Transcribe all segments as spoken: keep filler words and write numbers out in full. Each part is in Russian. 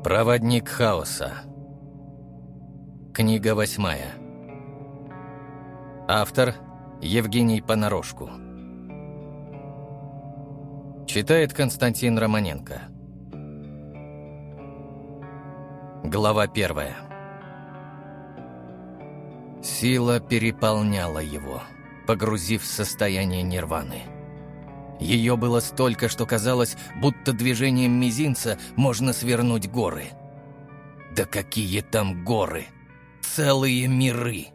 Проводник хаоса. Книга восьмая. Автор Евгений Понарошку. Читает Константин Романенко. Глава первая. Сила переполняла его, погрузив в состояние нирваны. Ее было столько, что казалось, будто движением мизинца можно свернуть горы. Да какие там горы! Целые миры!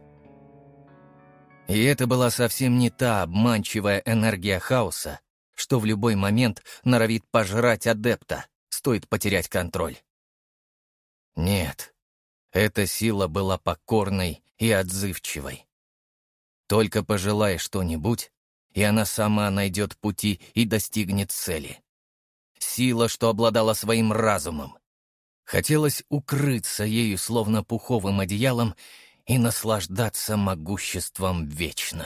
И это была совсем не та обманчивая энергия хаоса, что в любой момент норовит пожрать адепта, стоит потерять контроль. Нет, эта сила была покорной и отзывчивой. Только пожелай что-нибудь, и она сама найдет пути и достигнет цели. Сила, что обладала своим разумом. Хотелось укрыться ею, словно пуховым одеялом, и наслаждаться могуществом вечно.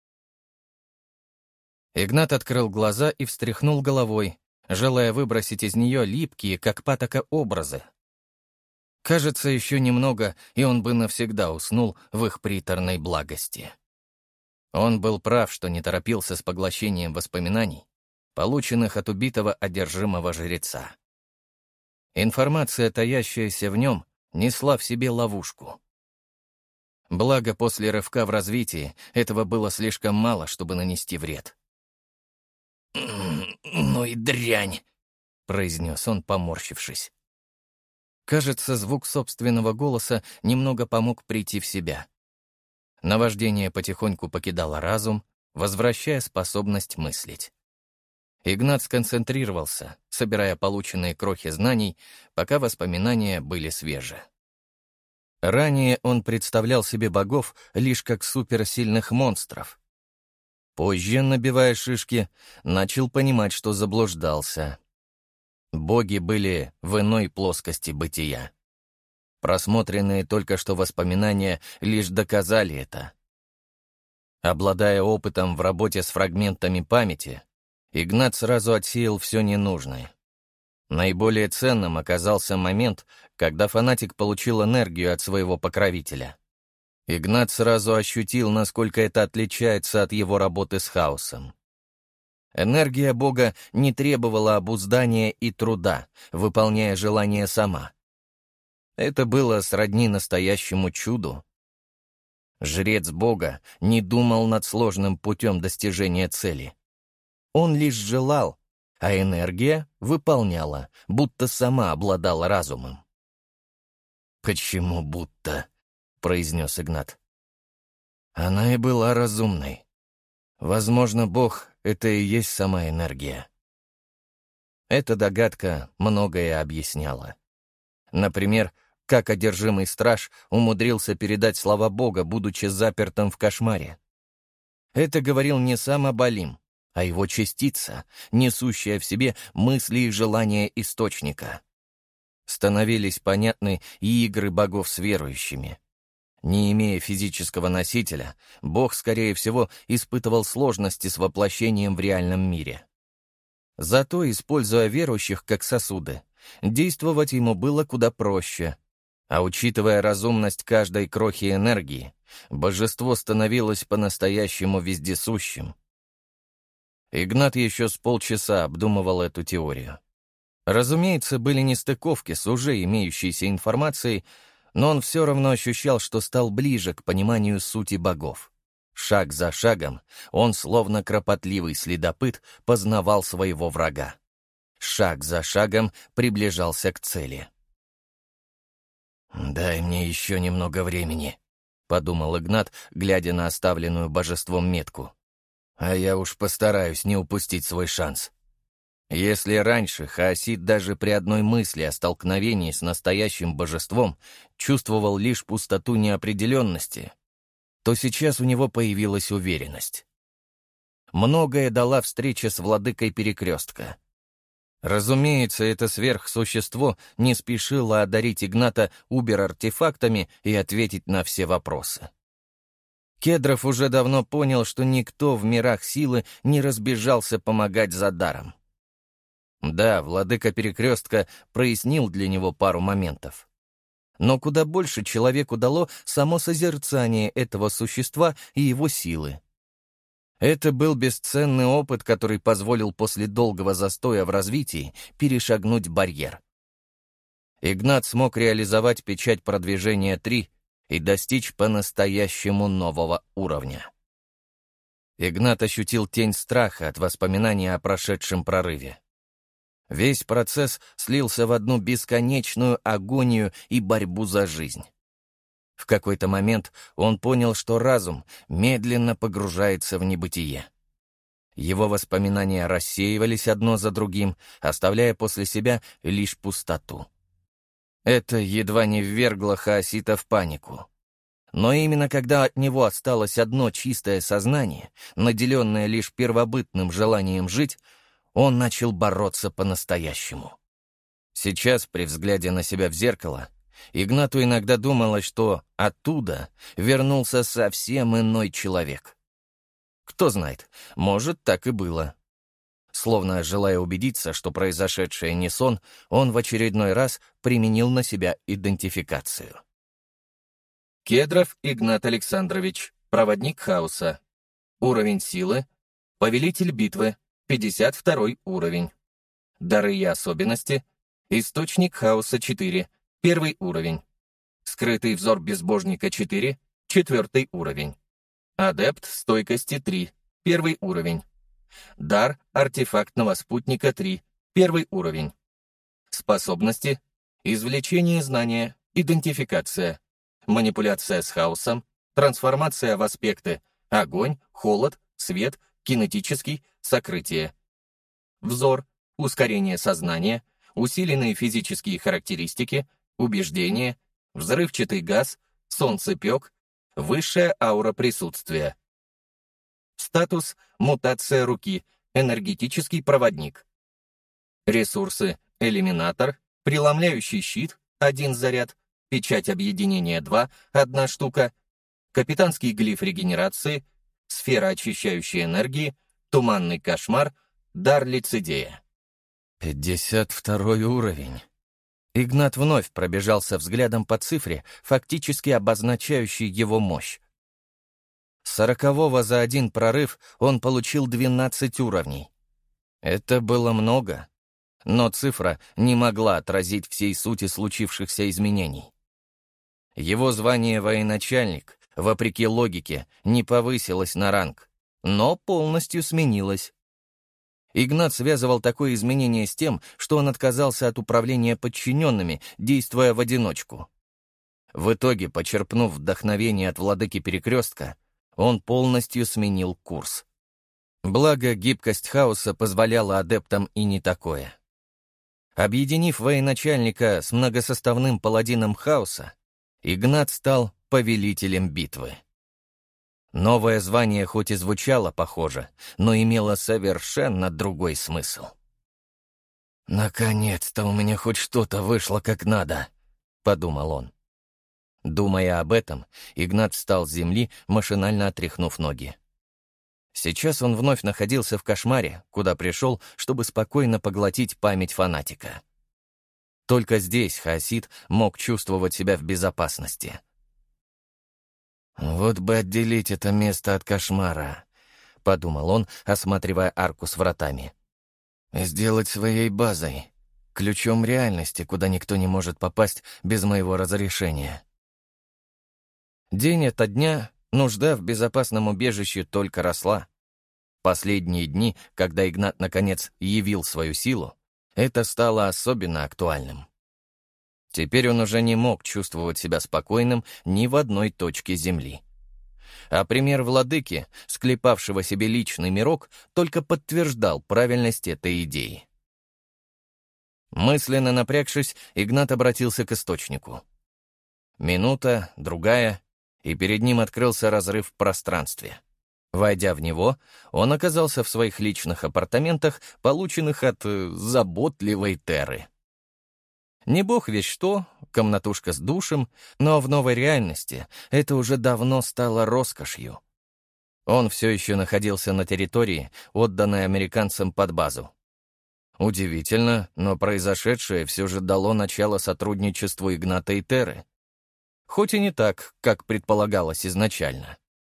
Игнат открыл глаза и встряхнул головой, желая выбросить из нее липкие, как патока, образы. Кажется, еще немного, и он бы навсегда уснул в их приторной благости. Он был прав, что не торопился с поглощением воспоминаний, полученных от убитого одержимого жреца. Информация, таящаяся в нем, несла в себе ловушку. Благо, после рывка в развитии этого было слишком мало, чтобы нанести вред. «Ну и дрянь!» — произнес он, поморщившись. Кажется, звук собственного голоса немного помог прийти в себя. Наваждение потихоньку покидало разум, возвращая способность мыслить. Игнат сконцентрировался, собирая полученные крохи знаний, пока воспоминания были свежи. Ранее он представлял себе богов лишь как суперсильных монстров. Позже, набивая шишки, начал понимать, что заблуждался. Боги были в иной плоскости бытия. Просмотренные только что воспоминания лишь доказали это. Обладая опытом в работе с фрагментами памяти, Игнат сразу отсеял все ненужное. Наиболее ценным оказался момент, когда фанатик получил энергию от своего покровителя. Игнат сразу ощутил, насколько это отличается от его работы с хаосом. Энергия Бога не требовала обуздания и труда, выполняя желание сама. Это было сродни настоящему чуду. Жрец Бога не думал над сложным путем достижения цели. Он лишь желал, а энергия выполняла, будто сама обладала разумом. «Почему будто?» — произнес Игнат. «Она и была разумной. Возможно, Бог — это и есть сама энергия». Эта догадка многое объясняла. Например, как одержимый страж умудрился передать слова Бога, будучи запертым в кошмаре. Это говорил не сам Абалим, а его частица, несущая в себе мысли и желания источника. Становились понятны и игры богов с верующими. Не имея физического носителя, Бог, скорее всего, испытывал сложности с воплощением в реальном мире. Зато, используя верующих как сосуды, действовать ему было куда проще. А учитывая разумность каждой крохи энергии, божество становилось по-настоящему вездесущим. Игнат еще с полчаса обдумывал эту теорию. Разумеется, были нестыковки с уже имеющейся информацией, но он все равно ощущал, что стал ближе к пониманию сути богов. Шаг за шагом он, словно кропотливый следопыт, познавал своего врага. Шаг за шагом приближался к цели. «Дай мне еще немного времени», — подумал Игнат, глядя на оставленную божеством метку. «А я уж постараюсь не упустить свой шанс». Если раньше хаосит даже при одной мысли о столкновении с настоящим божеством чувствовал лишь пустоту неопределенности, то сейчас у него появилась уверенность. Многое дала встреча с владыкой Перекрестка. Разумеется, это сверхсущество не спешило одарить Игната убер-артефактами и ответить на все вопросы. Кедров уже давно понял, что никто в мирах силы не разбежался помогать за даром. Да, владыка Перекрестка прояснил для него пару моментов. Но куда больше человеку дало само созерцание этого существа и его силы. Это был бесценный опыт, который позволил после долгого застоя в развитии перешагнуть барьер. Игнат смог реализовать печать продвижения три и достичь по-настоящему нового уровня. Игнат ощутил тень страха от воспоминания о прошедшем прорыве. Весь процесс слился в одну бесконечную агонию и борьбу за жизнь. В какой-то момент он понял, что разум медленно погружается в небытие. Его воспоминания рассеивались одно за другим, оставляя после себя лишь пустоту. Это едва не ввергло хаосита в панику. Но именно когда от него осталось одно чистое сознание, наделенное лишь первобытным желанием жить, он начал бороться по-настоящему. Сейчас, при взгляде на себя в зеркало, Игнату иногда думалось, что оттуда вернулся совсем иной человек. Кто знает, может, так и было. Словно желая убедиться, что произошедшее не сон, он в очередной раз применил на себя идентификацию. Кедров Игнат Александрович, проводник хаоса. Уровень силы. Повелитель битвы. пятьдесят второй уровень. Дары и особенности. Источник хаоса четыре. Первый уровень. Скрытый взор безбожника четыре. Четвертый уровень. Адепт стойкости три. Первый уровень. Дар артефактного спутника три. Первый уровень. Способности. Извлечение знания. Идентификация. Манипуляция с хаосом. Трансформация в аспекты. Огонь, холод, свет, кинетический, сокрытие. Взор, ускорение сознания, усиленные физические характеристики, убеждение, взрывчатый газ, солнцепек, высшая аура присутствия. Статус — мутация руки, энергетический проводник. Ресурсы — элиминатор, преломляющий щит, один заряд, печать объединения два, одна штука, капитанский глиф регенерации, сфера очищающей энергии, туманный кошмар, дар лицедея. пятьдесят второй уровень. Игнат вновь пробежался взглядом по цифре, фактически обозначающей его мощь. С сорокового за один прорыв он получил двенадцать уровней. Это было много, но цифра не могла отразить всей сути случившихся изменений. Его звание военачальник, вопреки логике, не повысилось на ранг, но полностью сменилось. Игнат связывал такое изменение с тем, что он отказался от управления подчиненными, действуя в одиночку. В итоге, почерпнув вдохновение от владыки Перекрестка, он полностью сменил курс. Благо, гибкость хаоса позволяла адептам и не такое. Объединив военачальника с многосоставным паладином хаоса, Игнат стал повелителем битвы. Новое звание хоть и звучало похоже, но имело совершенно другой смысл. «Наконец-то у меня хоть что-то вышло как надо», — подумал он. Думая об этом, Игнат встал с земли, машинально отряхнув ноги. Сейчас он вновь находился в кошмаре, куда пришел, чтобы спокойно поглотить память фанатика. Только здесь хаосит мог чувствовать себя в безопасности. «Вот бы отделить это место от кошмара», — подумал он, осматривая арку с вратами. «Сделать своей базой, ключом реальности, куда никто не может попасть без моего разрешения». День ото дня нужда в безопасном убежище только росла. Последние дни, когда Игнат наконец явил свою силу, это стало особенно актуальным. Теперь он уже не мог чувствовать себя спокойным ни в одной точке земли. А пример владыки, склепавшего себе личный мирок, только подтверждал правильность этой идеи. Мысленно напрягшись, Игнат обратился к источнику. Минута, другая, и перед ним открылся разрыв в пространстве. Войдя в него, он оказался в своих личных апартаментах, полученных от э, заботливой Терры. Не бог весть что, комнатушка с душем, но в новой реальности это уже давно стало роскошью. Он все еще находился на территории, отданной американцам под базу. Удивительно, но произошедшее все же дало начало сотрудничеству Игната и Терры. Хоть и не так, как предполагалось изначально.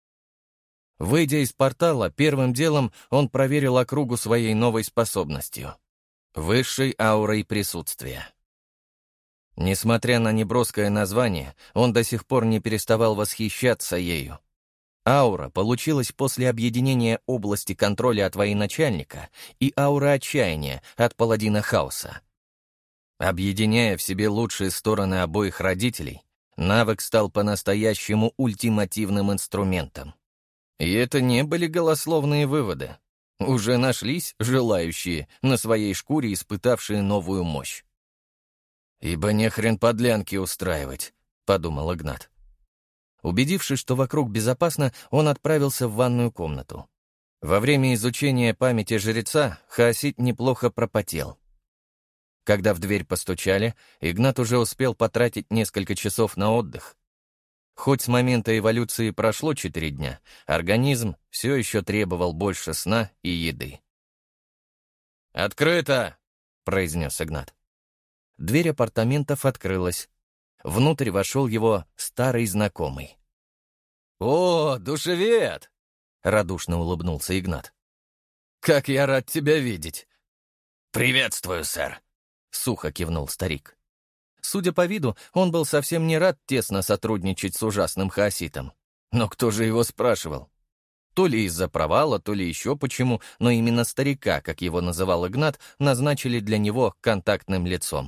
Выйдя из портала, первым делом он проверил округу своей новой способностью — высшей аурой присутствия. Несмотря на неброское название, он до сих пор не переставал восхищаться ею. Аура получилась после объединения области контроля от военачальника и ауры отчаяния от паладина хаоса. Объединяя в себе лучшие стороны обоих родителей, навык стал по-настоящему ультимативным инструментом. И это не были голословные выводы. Уже нашлись желающие, на своей шкуре испытавшие новую мощь. «Ибо не хрен подлянки устраивать», — подумал Игнат. Убедившись, что вокруг безопасно, он отправился в ванную комнату. Во время изучения памяти жреца хаосит неплохо пропотел. Когда в дверь постучали, Игнат уже успел потратить несколько часов на отдых. Хоть с момента эволюции прошло четыре дня, организм все еще требовал больше сна и еды. «Открыто!» — произнес Игнат. Дверь апартаментов открылась. Внутрь вошел его старый знакомый. «О, душевед!» — радушно улыбнулся Игнат. «Как я рад тебя видеть!» «Приветствую, сэр!» — сухо кивнул старик. Судя по виду, он был совсем не рад тесно сотрудничать с ужасным хаоситом. Но кто же его спрашивал? То ли из-за провала, то ли еще почему, но именно старика, как его называл Игнат, назначили для него контактным лицом.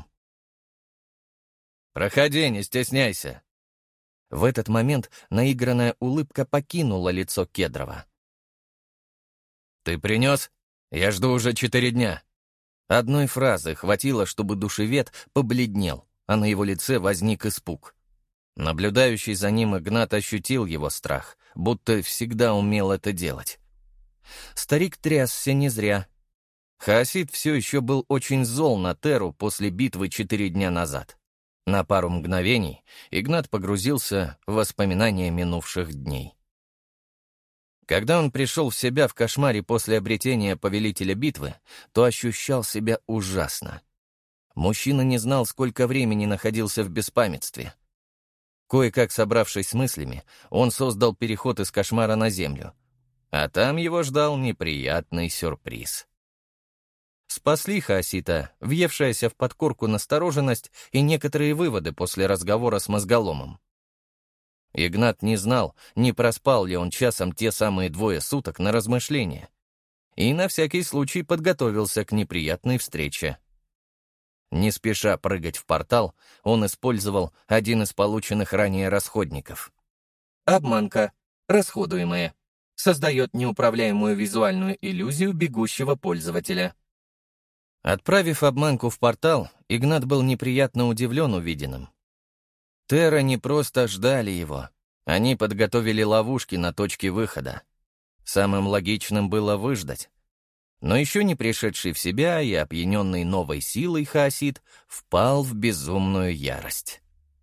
«Проходи, не стесняйся». В этот момент наигранная улыбка покинула лицо Кедрова. «Ты принес? Я жду уже четыре дня». Одной фразы хватило, чтобы душевед побледнел, а на его лице возник испуг. Наблюдающий за ним Игнат ощутил его страх, будто всегда умел это делать. Старик трясся не зря. Хаосит все еще был очень зол на Терру после битвы четыре дня назад. На пару мгновений Игнат погрузился в воспоминания минувших дней. Когда он пришел в себя в кошмаре после обретения повелителя битвы, то ощущал себя ужасно. Мужчина не знал, сколько времени находился в беспамятстве. Кое-как собравшись с мыслями, он создал переход из кошмара на землю. А там его ждал неприятный сюрприз. Спасли хаосита, въевшаяся в подкорку настороженность и некоторые выводы после разговора с мозголомом. Игнат не знал, не проспал ли он часом те самые двое суток на размышления, и на всякий случай подготовился к неприятной встрече. Не спеша прыгать в портал, он использовал один из полученных ранее расходников. Обманка, расходуемая, создает неуправляемую визуальную иллюзию бегущего пользователя. Отправив обманку в портал, Игнат был неприятно удивлен увиденным. Терра не просто ждали его, они подготовили ловушки на точке выхода. Самым логичным было выждать. Но еще не пришедший в себя и опьяненный новой силой хаосит впал в безумную ярость.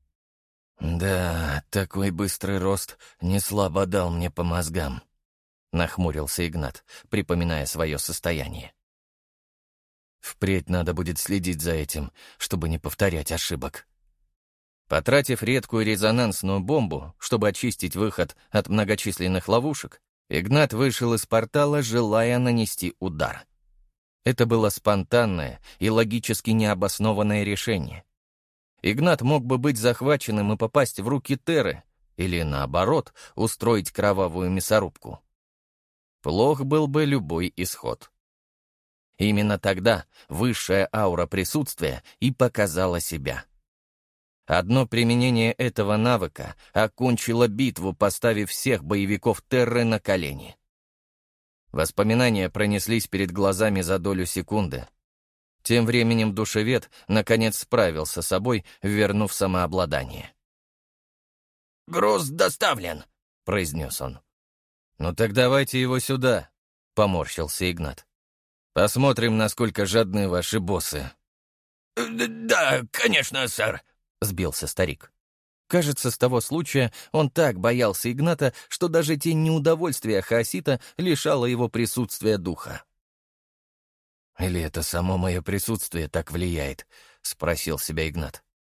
«Да, такой быстрый рост не слабо дал мне по мозгам», — нахмурился Игнат, припоминая свое состояние. «Впредь надо будет следить за этим, чтобы не повторять ошибок». Потратив редкую резонансную бомбу, чтобы очистить выход от многочисленных ловушек, Игнат вышел из портала, желая нанести удар. Это было спонтанное и логически необоснованное решение. Игнат мог бы быть захваченным и попасть в руки Терры, или, наоборот, устроить кровавую мясорубку. Плох был бы любой исход. Именно тогда высшая аура присутствия и показала себя. Одно применение этого навыка окончило битву, поставив всех боевиков Терры на колени. Воспоминания пронеслись перед глазами за долю секунды. Тем временем душевед наконец справился с собой, вернув самообладание. «Груз доставлен», — произнес он. «Ну так давайте его сюда», — поморщился Игнат. «Посмотрим, насколько жадны ваши боссы». «Да, конечно, сэр», — сбился старик. Кажется, с того случая он так боялся Игната, что даже тень неудовольствия хаосита лишала его присутствия духа. Или это само мое присутствие так влияет?» — спросил себя Игнат.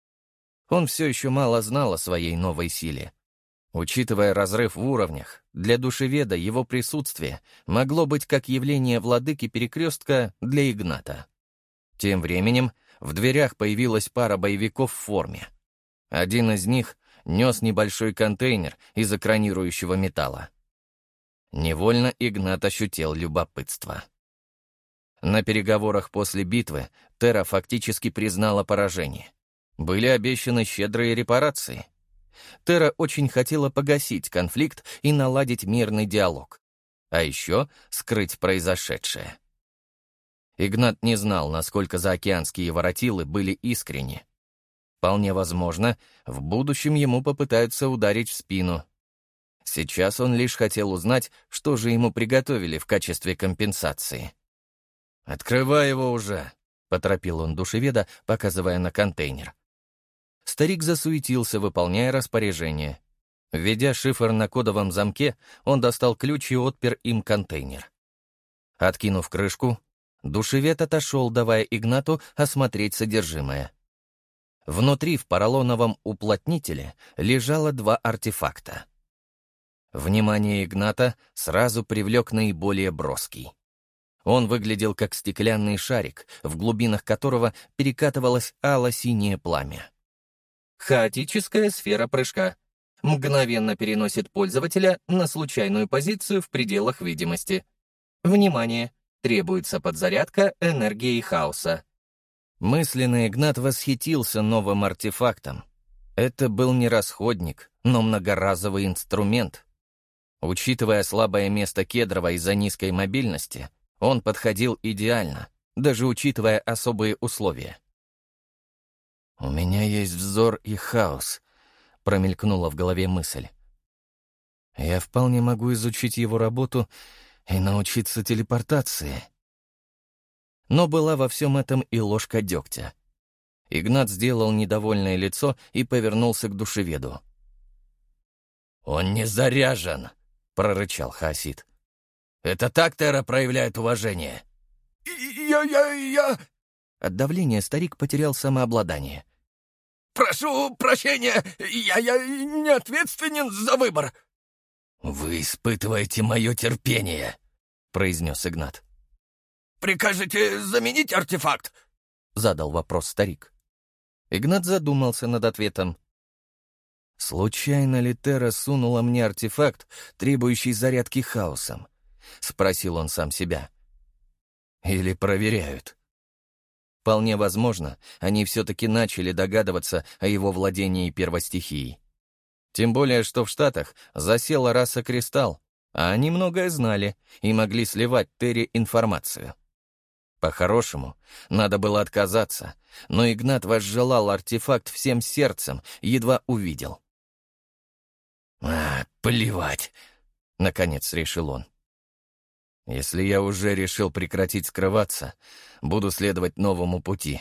Он все еще мало знал о своей новой силе. Учитывая разрыв в уровнях, для душеведа его присутствие могло быть как явление владыки перекрестка для Игната. Тем временем в дверях появилась пара боевиков в форме. Один из них нес небольшой контейнер из экранирующего металла. Невольно Игнат ощутил любопытство. На переговорах после битвы Терра фактически признала поражение. Были обещаны щедрые репарации. Терра очень хотела погасить конфликт и наладить мирный диалог. А еще скрыть произошедшее. Игнат не знал, насколько заокеанские воротилы были искренни. Вполне возможно, в будущем ему попытаются ударить в спину. Сейчас он лишь хотел узнать, что же ему приготовили в качестве компенсации. «Открывай его уже», — поторопил он душеведа, показывая на контейнер. Старик засуетился, выполняя распоряжение. Введя шифр на кодовом замке, он достал ключ и отпер им контейнер. Откинув крышку, душевед отошел, давая Игнату осмотреть содержимое. Внутри в поролоновом уплотнителе лежало два артефакта. Внимание Игната сразу привлек наиболее броский. Он выглядел как стеклянный шарик, в глубинах которого перекатывалось ало-синее пламя. Хаотическая сфера прыжка. Мгновенно переносит пользователя на случайную позицию в пределах видимости. Внимание! Требуется подзарядка энергией хаоса. Мысленно Игнат восхитился новым артефактом. Это был не расходник, но многоразовый инструмент. Учитывая слабое место Кедрова из-за низкой мобильности, он подходил идеально, даже учитывая особые условия. «У меня есть взор и хаос», — промелькнула в голове мысль. «Я вполне могу изучить его работу и научиться телепортации». Но была во всем этом и ложка дегтя. Игнат сделал недовольное лицо и повернулся к душеведу. «Он не заряжен», — прорычал Хаосид. «Это так Терра проявляет уважение?» «Я... я... я...» От давления старик потерял самообладание. «Прошу прощения, я... я не ответственен за выбор». «Вы испытываете мое терпение», — произнес Игнат. «Прикажете заменить артефакт?» — задал вопрос старик. Игнат задумался над ответом. «Случайно ли Терра сунула мне артефакт, требующий зарядки хаосом?» — спросил он сам себя. «Или проверяют?» Вполне возможно, они все-таки начали догадываться о его владении первостихией. Тем более, что в Штатах засела раса Кристалл, а они многое знали и могли сливать Терре информацию. По-хорошему, надо было отказаться, но Игнат возжелал артефакт всем сердцем, едва увидел. «А, плевать!» — наконец решил он. «Если я уже решил прекратить скрываться, буду следовать новому пути».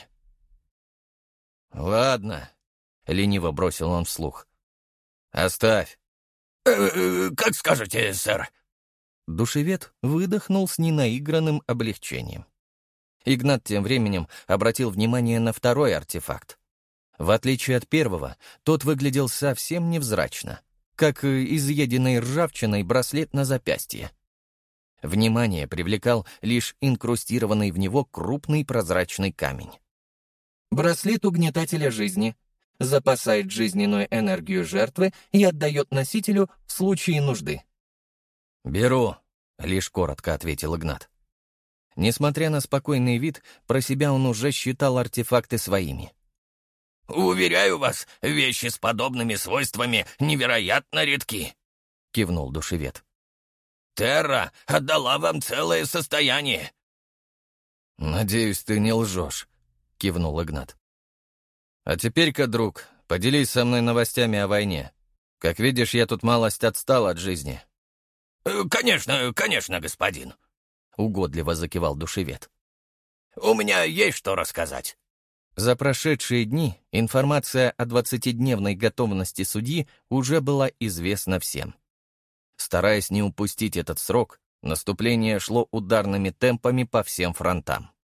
«Ладно», — лениво бросил он вслух. «Оставь». Э -э, «Как скажете, сэр». Душевед выдохнул с ненаигранным облегчением. Игнат тем временем обратил внимание на второй артефакт. В отличие от первого, тот выглядел совсем невзрачно, как изъеденный ржавчиной браслет на запястье. Внимание привлекал лишь инкрустированный в него крупный прозрачный камень. Браслет угнетателя жизни. Запасает жизненную энергию жертвы и отдает носителю в случае нужды. «Беру», — лишь коротко ответил Игнат. Несмотря на спокойный вид, про себя он уже считал артефакты своими. «Уверяю вас, вещи с подобными свойствами невероятно редки», — кивнул душевед. «Терра отдала вам целое состояние». «Надеюсь, ты не лжешь», — кивнул Игнат. «А теперь-ка, друг, поделись со мной новостями о войне. Как видишь, я тут малость отстал от жизни». «Конечно, конечно, господин», — угодливо закивал душевед. «У меня есть что рассказать». За прошедшие дни информация о двадцатидневной готовности судьи уже была известна всем. Стараясь не упустить этот срок, наступление шло ударными темпами по всем фронтам.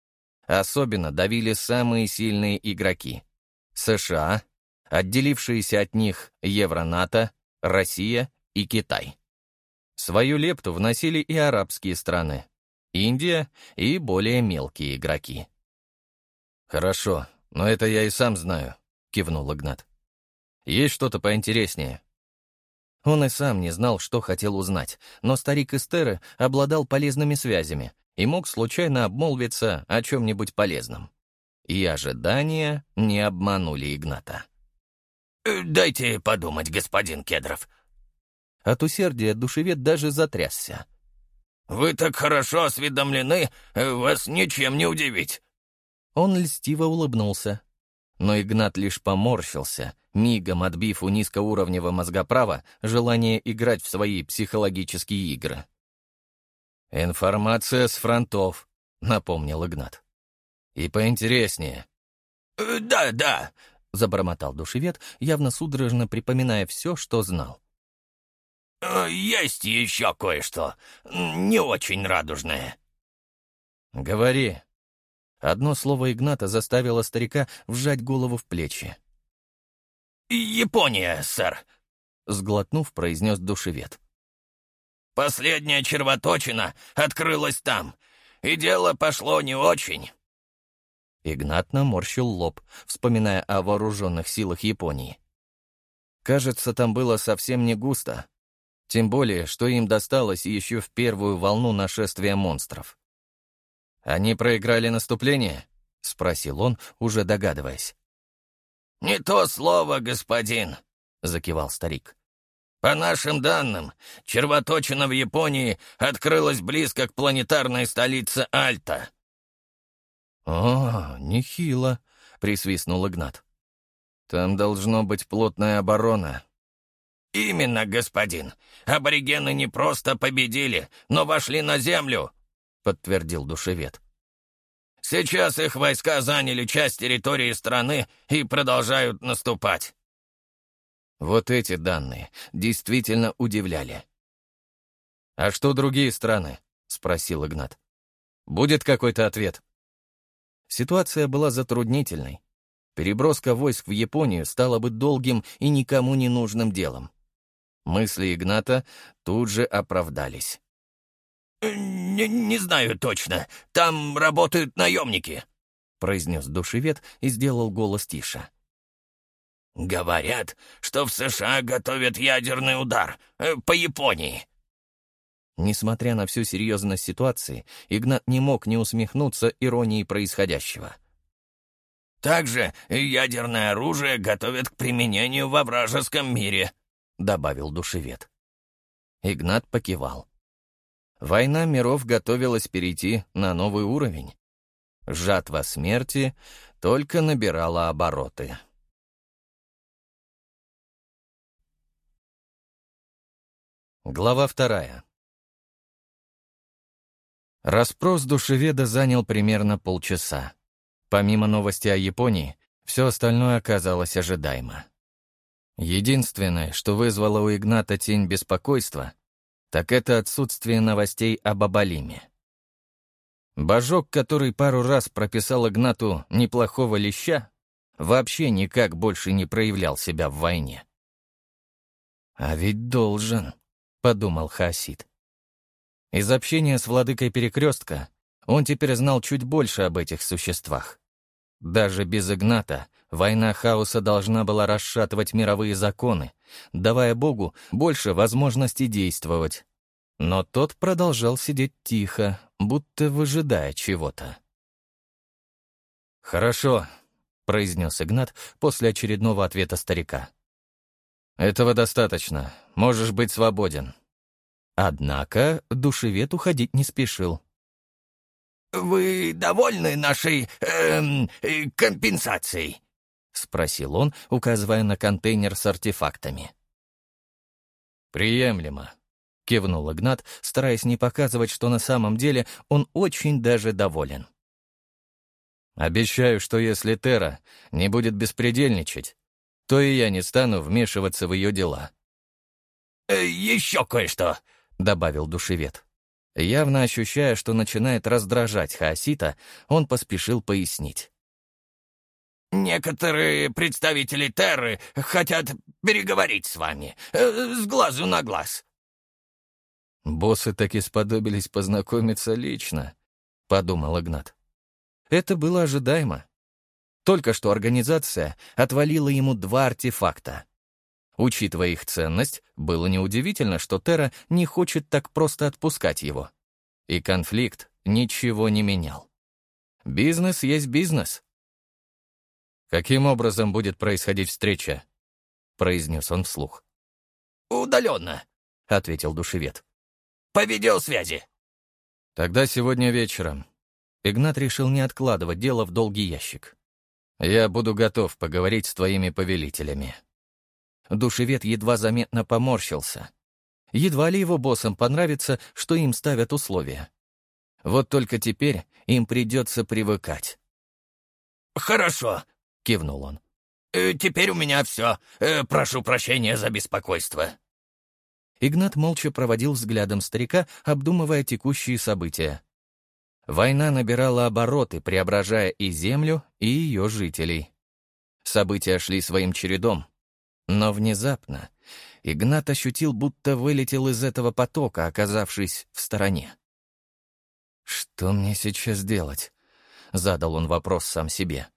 особенно давили самые сильные игроки — США, отделившиеся от них Евронато, Россия и Китай. Свою лепту вносили и арабские страны, Индия и более мелкие игроки. «Хорошо, но это я и сам знаю», — кивнул Игнат. «Есть что-то поинтереснее?» Он и сам не знал, что хотел узнать, но старик из Терры обладал полезными связями и мог случайно обмолвиться о чем-нибудь полезном. И ожидания не обманули Игната. «Дайте подумать, господин Кедров». От усердия душевед даже затрясся. «Вы так хорошо осведомлены, вас ничем не удивить». Он льстиво улыбнулся. Но Игнат лишь поморщился, мигом отбив у низкоуровневого мозгоправа желание играть в свои психологические игры. «Информация с фронтов», — напомнил Игнат. «И поинтереснее». «Да, да», — забормотал душевед, явно судорожно припоминая все, что знал. «Есть еще кое-что, не очень радужное». «Говори». Одно слово Игната заставило старика вжать голову в плечи. «Япония, сэр», — сглотнув, произнес душевед. «Последняя червоточина открылась там, и дело пошло не очень». Игнат наморщил лоб, вспоминая о вооруженных силах Японии. Кажется, там было совсем не густо. Тем более, что им досталось еще в первую волну нашествия монстров. «Они проиграли наступление?» — спросил он, уже догадываясь. «Не то слово, господин», — закивал старик. «По нашим данным, червоточина в Японии открылась близко к планетарной столице Альта». «О, нехило», — присвистнул Игнат. «Там должно быть плотная оборона». «Именно, господин. Аборигены не просто победили, но вошли на землю», — подтвердил душевед. «Сейчас их войска заняли часть территории страны и продолжают наступать». Вот эти данные действительно удивляли. «А что другие страны?» — спросил Игнат. «Будет какой-то ответ?» Ситуация была затруднительной. Переброска войск в Японию стала бы долгим и никому не нужным делом. Мысли Игната тут же оправдались. «Не, не знаю точно. Там работают наемники», — произнес душевед и сделал голос тише. «Говорят, что в США готовят ядерный удар э, по Японии». Несмотря на всю серьезность ситуации, Игнат не мог не усмехнуться иронией происходящего. «Также ядерное оружие готовят к применению во вражеском мире», — добавил душевед. Игнат покивал. Война миров готовилась перейти на новый уровень. Жатва смерти только набирала обороты. Глава вторая. Расспрос душеведа занял примерно полчаса. Помимо новости о Японии, все остальное оказалось ожидаемо. Единственное, что вызвало у Игната тень беспокойства, так это отсутствие новостей об Абалиме. Божок, который пару раз прописал Игнату неплохого леща, вообще никак больше не проявлял себя в войне. «А ведь должен», — подумал Хаосид. Из общения с владыкой Перекрестка он теперь знал чуть больше об этих существах. Даже без Игната война хаоса должна была расшатывать мировые законы, давая Богу больше возможностей действовать. Но тот продолжал сидеть тихо, будто выжидая чего-то. «Хорошо», — произнес Игнат после очередного ответа старика. «Этого достаточно. Можешь быть свободен». Однако душевед уходить не спешил. «Вы довольны нашей эм, э, компенсацией?» — спросил он, указывая на контейнер с артефактами. «Приемлемо», — кивнул Игнат, стараясь не показывать, что на самом деле он очень даже доволен. «Обещаю, что если Терра не будет беспредельничать, то и я не стану вмешиваться в ее дела». Э, «Еще кое-что», — добавил душевед. Явно ощущая, что начинает раздражать Хаосита, он поспешил пояснить. «Некоторые представители Терры хотят переговорить с вами, э, с глазу на глаз». «Боссы таки сподобились познакомиться лично», — подумал Игнат. Это было ожидаемо. Только что организация отвалила ему два артефакта. Учитывая их ценность, было неудивительно, что Терра не хочет так просто отпускать его. И конфликт ничего не менял. Бизнес есть бизнес. «Каким образом будет происходить встреча?» — произнес он вслух. «Удаленно», — ответил душевед. «По видеосвязи». «Тогда сегодня вечером». Игнат решил не откладывать дело в долгий ящик. «Я буду готов поговорить с твоими повелителями». Душевед едва заметно поморщился. Едва ли его боссам понравится, что им ставят условия. Вот только теперь им придется привыкать. «Хорошо», — кивнул он. «Э, «Теперь у меня все. Э, прошу прощения за беспокойство». Игнат молча проводил взглядом старика, обдумывая текущие события. Война набирала обороты, преображая и землю, и ее жителей. События шли своим чередом. Но внезапно Игнат ощутил, будто вылетел из этого потока, оказавшись в стороне. «Что мне сейчас делать?» — задал он вопрос сам себе.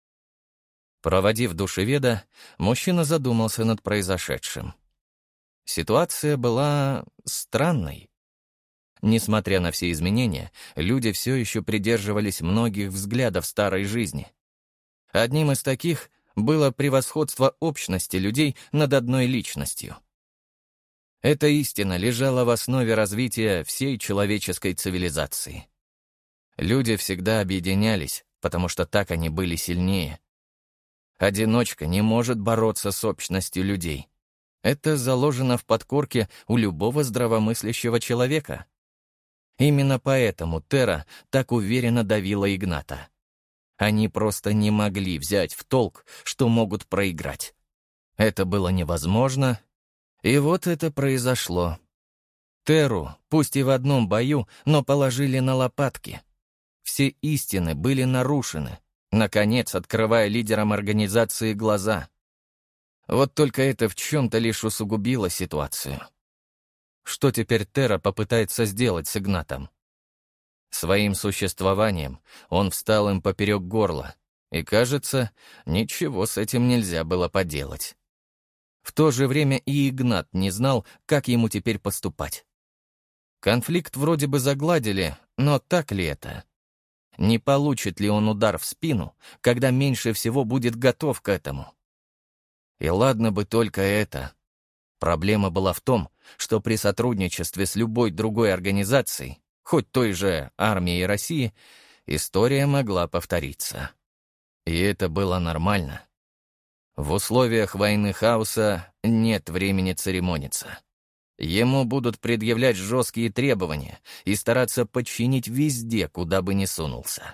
Проводив душеведа, мужчина задумался над произошедшим. Ситуация была странной. Несмотря на все изменения, люди все еще придерживались многих взглядов старой жизни. Одним из таких было превосходство общности людей над одной личностью. Эта истина лежала в основе развития всей человеческой цивилизации. Люди всегда объединялись, потому что так они были сильнее. Одиночка не может бороться с общностью людей. Это заложено в подкорке у любого здравомыслящего человека. Именно поэтому Терра так уверенно давила Игната. Они просто не могли взять в толк, что могут проиграть. Это было невозможно, и вот это произошло. Терру, пусть и в одном бою, но положили на лопатки. Все истины были нарушены, наконец открывая лидерам организации глаза. Вот только это в чем-то лишь усугубило ситуацию. Что теперь Терра попытается сделать с Игнатом? Своим существованием он встал им поперек горла, и, кажется, ничего с этим нельзя было поделать. В то же время и Игнат не знал, как ему теперь поступать. Конфликт вроде бы загладили, но так ли это? Не получит ли он удар в спину, когда меньше всего будет готов к этому? И ладно бы только это. Проблема была в том, что при сотрудничестве с любой другой организацией, хоть той же армией России, история могла повториться. И это было нормально. В условиях войны хаоса нет времени церемониться. Ему будут предъявлять жесткие требования и стараться подчинить везде, куда бы ни сунулся.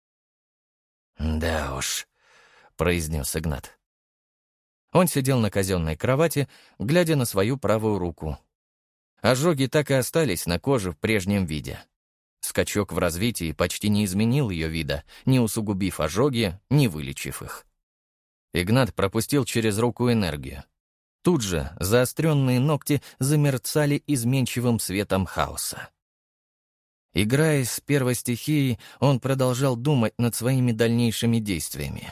«Да уж», — произнес Игнат. Он сидел на казенной кровати, глядя на свою правую руку. Ожоги так и остались на коже в прежнем виде. Скачок в развитии почти не изменил ее вида, не усугубив ожоги, не вылечив их. Игнат пропустил через руку энергию. Тут же заостренные ногти замерцали изменчивым светом хаоса. Играя с первой стихией, он продолжал думать над своими дальнейшими действиями.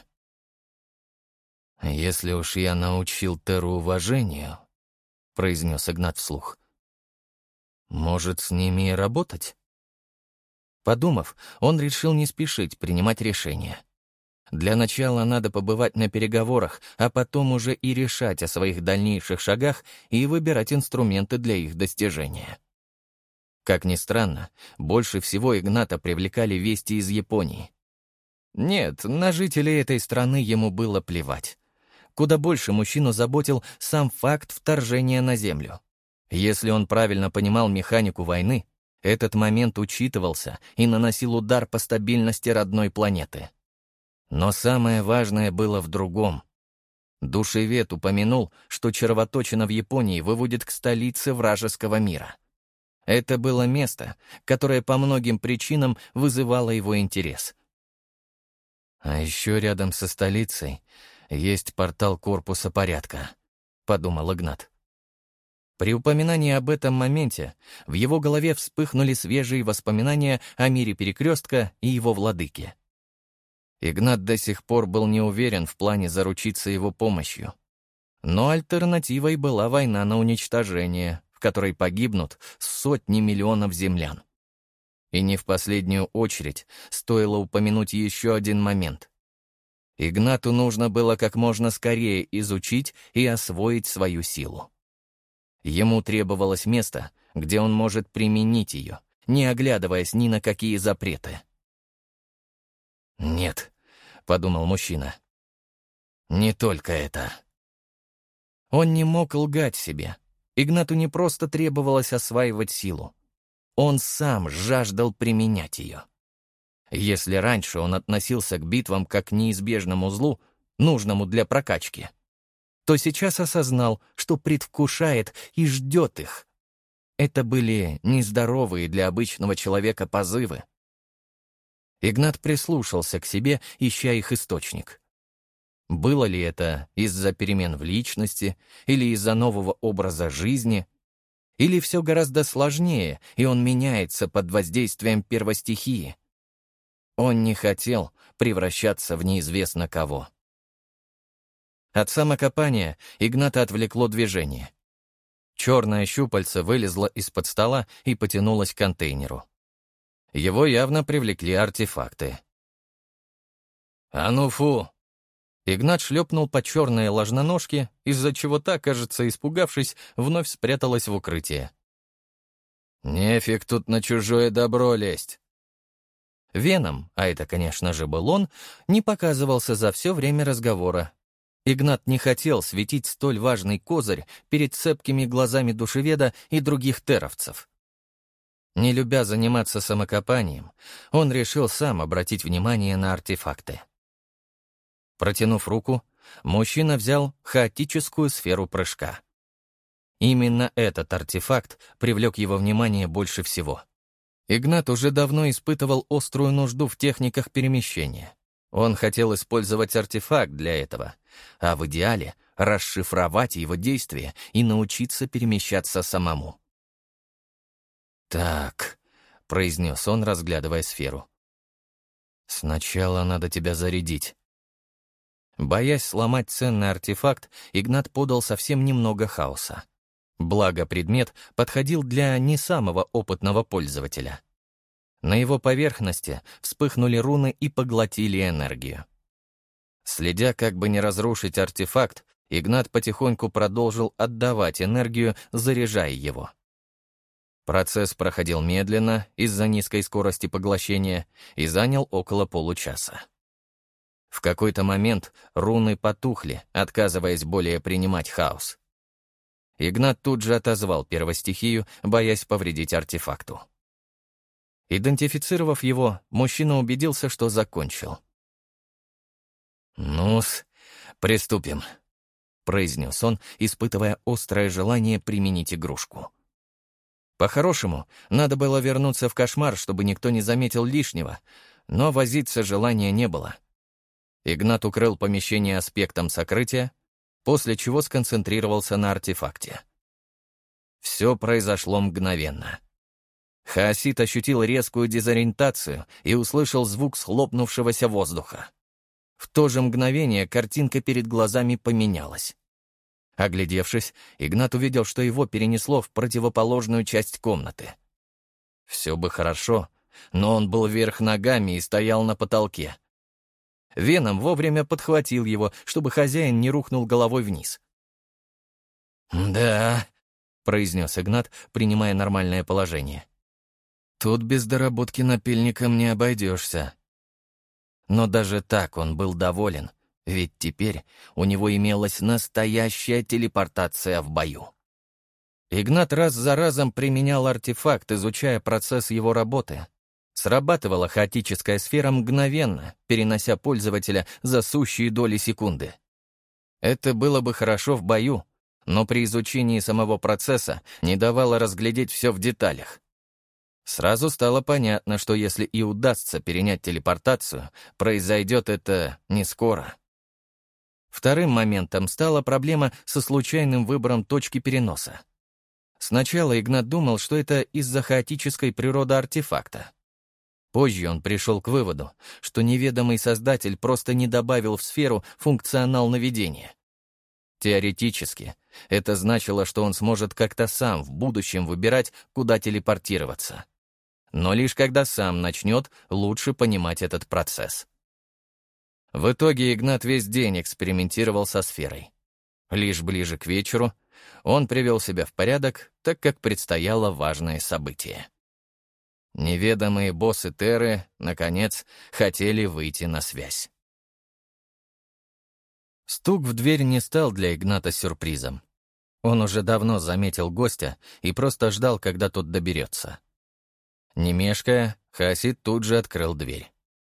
«Если уж я научил Терру уважению», — произнес Игнат вслух, — «может, с ними и работать?» Подумав, он решил не спешить принимать решение. Для начала надо побывать на переговорах, а потом уже и решать о своих дальнейших шагах и выбирать инструменты для их достижения. Как ни странно, больше всего Игната привлекали вести из Японии. Нет, на жителей этой страны ему было плевать. Куда больше мужчину заботил сам факт вторжения на Землю. Если он правильно понимал механику войны, этот момент учитывался и наносил удар по стабильности родной планеты. Но самое важное было в другом. Душевед упомянул, что червоточина в Японии выводит к столице вражеского мира. Это было место, которое по многим причинам вызывало его интерес. «А еще рядом со столицей есть портал корпуса порядка», — подумал Игнат. При упоминании об этом моменте в его голове вспыхнули свежие воспоминания о мире Перекрестка и его владыке. Игнат до сих пор был не уверен в плане заручиться его помощью. Но альтернативой была война на уничтожение, в которой погибнут сотни миллионов землян. И не в последнюю очередь стоило упомянуть еще один момент. Игнату нужно было как можно скорее изучить и освоить свою силу. Ему требовалось место, где он может применить ее, не оглядываясь ни на какие запреты. «Нет», — подумал мужчина, — «не только это». Он не мог лгать себе. Игнату не просто требовалось осваивать силу. Он сам жаждал применять ее. Если раньше он относился к битвам как к неизбежному злу, нужному для прокачки, то сейчас осознал, что предвкушает и ждет их. Это были нездоровые для обычного человека позывы. Игнат прислушался к себе, ища их источник. Было ли это из-за перемен в личности или из-за нового образа жизни? Или все гораздо сложнее, и он меняется под воздействием первостихии? Он не хотел превращаться в неизвестно кого. От самокопания Игната отвлекло движение. Черное щупальце вылезло из-под стола и потянулось к контейнеру. Его явно привлекли артефакты. «А ну фу!» Игнат шлепнул по черной ложноножке, из-за чего та, кажется, испугавшись, вновь спряталась в укрытие. «Нефиг тут на чужое добро лезть!» Веном, а это, конечно же, был он, не показывался за все время разговора. Игнат не хотел светить столь важный козырь перед цепкими глазами душеведа и других теровцев. Не любя заниматься самокопанием, он решил сам обратить внимание на артефакты. Протянув руку, мужчина взял хаотическую сферу прыжка. Именно этот артефакт привлек его внимание больше всего. Игнат уже давно испытывал острую нужду в техниках перемещения. Он хотел использовать артефакт для этого, а в идеале расшифровать его действия и научиться перемещаться самому. «Так», — произнес он, разглядывая сферу. «Сначала надо тебя зарядить». Боясь сломать ценный артефакт, Игнат подал совсем немного хаоса. Благо предмет подходил для не самого опытного пользователя. На его поверхности вспыхнули руны и поглотили энергию. Следя, как бы не разрушить артефакт, Игнат потихоньку продолжил отдавать энергию, заряжая его. Процесс проходил медленно из-за низкой скорости поглощения и занял около получаса. В какой-то момент руны потухли, отказываясь более принимать хаос. Игнат тут же отозвал первостихию, боясь повредить артефакту. Идентифицировав его, мужчина убедился, что закончил. «Ну-с, приступим», — произнес он, испытывая острое желание применить игрушку. По-хорошему, надо было вернуться в кошмар, чтобы никто не заметил лишнего, но возиться желания не было. Игнат укрыл помещение аспектом сокрытия, после чего сконцентрировался на артефакте. Все произошло мгновенно. Хаосит ощутил резкую дезориентацию и услышал звук схлопнувшегося воздуха. В то же мгновение картинка перед глазами поменялась. Оглядевшись, Игнат увидел, что его перенесло в противоположную часть комнаты. Все бы хорошо, но он был вверх ногами и стоял на потолке. Веном вовремя подхватил его, чтобы хозяин не рухнул головой вниз. «Да», — произнес Игнат, принимая нормальное положение. «Тут без доработки напильником не обойдешься». Но даже так он был доволен, ведь теперь у него имелась настоящая телепортация в бою. Игнат раз за разом применял артефакт, изучая процесс его работы. Срабатывала хаотическая сфера мгновенно, перенося пользователя за сущие доли секунды. Это было бы хорошо в бою, но при изучении самого процесса не давало разглядеть все в деталях. Сразу стало понятно, что если и удастся перенять телепортацию, произойдет это не скоро. Вторым моментом стала проблема со случайным выбором точки переноса. Сначала Игнат думал, что это из-за хаотической природы артефакта. Позже он пришел к выводу, что неведомый создатель просто не добавил в сферу функционал наведения. Теоретически, это значило, что он сможет как-то сам в будущем выбирать, куда телепортироваться. Но лишь когда сам начнет лучше понимать этот процесс. В итоге Игнат весь день экспериментировал со сферой. Лишь ближе к вечеру он привел себя в порядок, так как предстояло важное событие. Неведомые боссы Терры, наконец, хотели выйти на связь. Стук в дверь не стал для Игната сюрпризом. Он уже давно заметил гостя и просто ждал, когда тот доберется. Не мешкая, Хаосид тут же открыл дверь.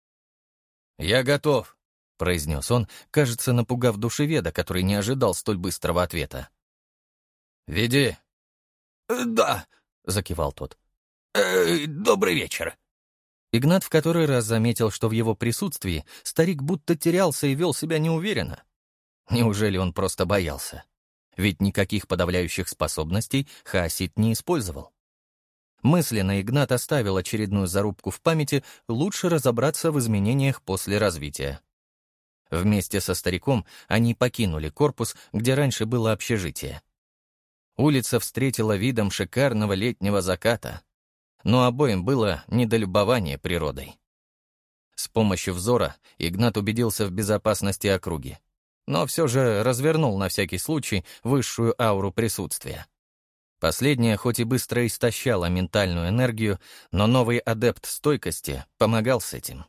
«Я готов», — произнес он, кажется, напугав душеведа, который не ожидал столь быстрого ответа. «Веди». «Да», — закивал тот. Э, «Добрый вечер». Игнат в который раз заметил, что в его присутствии старик будто терялся и вел себя неуверенно. Неужели он просто боялся? Ведь никаких подавляющих способностей Хаосид не использовал. Мысленно Игнат оставил очередную зарубку в памяти лучше разобраться в изменениях после развития. Вместе со стариком они покинули корпус, где раньше было общежитие. Улица встретила видом шикарного летнего заката, но обоим было недолюбование природой. С помощью взора Игнат убедился в безопасности округи, но все же развернул на всякий случай высшую ауру присутствия. Последняя хоть и быстро истощала ментальную энергию, но новый адепт стойкости помогал с этим.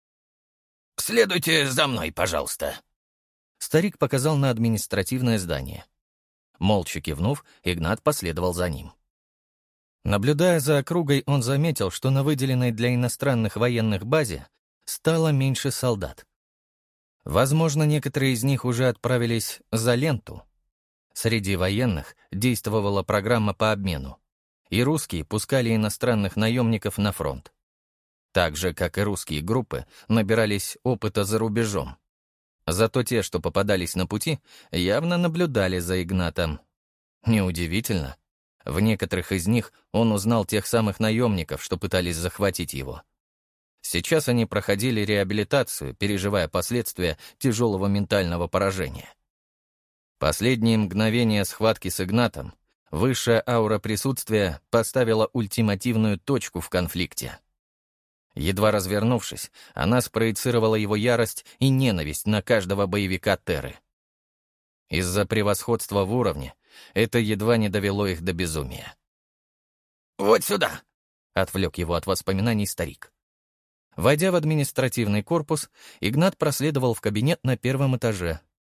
«Следуйте за мной, пожалуйста». Старик показал на административное здание. Молча кивнув, Игнат последовал за ним. Наблюдая за округой, он заметил, что на выделенной для иностранных военных базе стало меньше солдат. Возможно, некоторые из них уже отправились за ленту. Среди военных действовала программа по обмену, и русские пускали иностранных наемников на фронт. Так же, как и русские группы, набирались опыта за рубежом. Зато те, что попадались на пути, явно наблюдали за Игнатом. Неудивительно. В некоторых из них он узнал тех самых наемников, что пытались захватить его. Сейчас они проходили реабилитацию, переживая последствия тяжелого ментального поражения. Последние мгновения схватки с Игнатом высшая аура присутствия поставила ультимативную точку в конфликте. Едва развернувшись, она спроецировала его ярость и ненависть на каждого боевика Терры. Из-за превосходства в уровне это едва не довело их до безумия. «Вот сюда!» — отвлек его от воспоминаний старик. Войдя в административный корпус, Игнат проследовал в кабинет на первом этаже.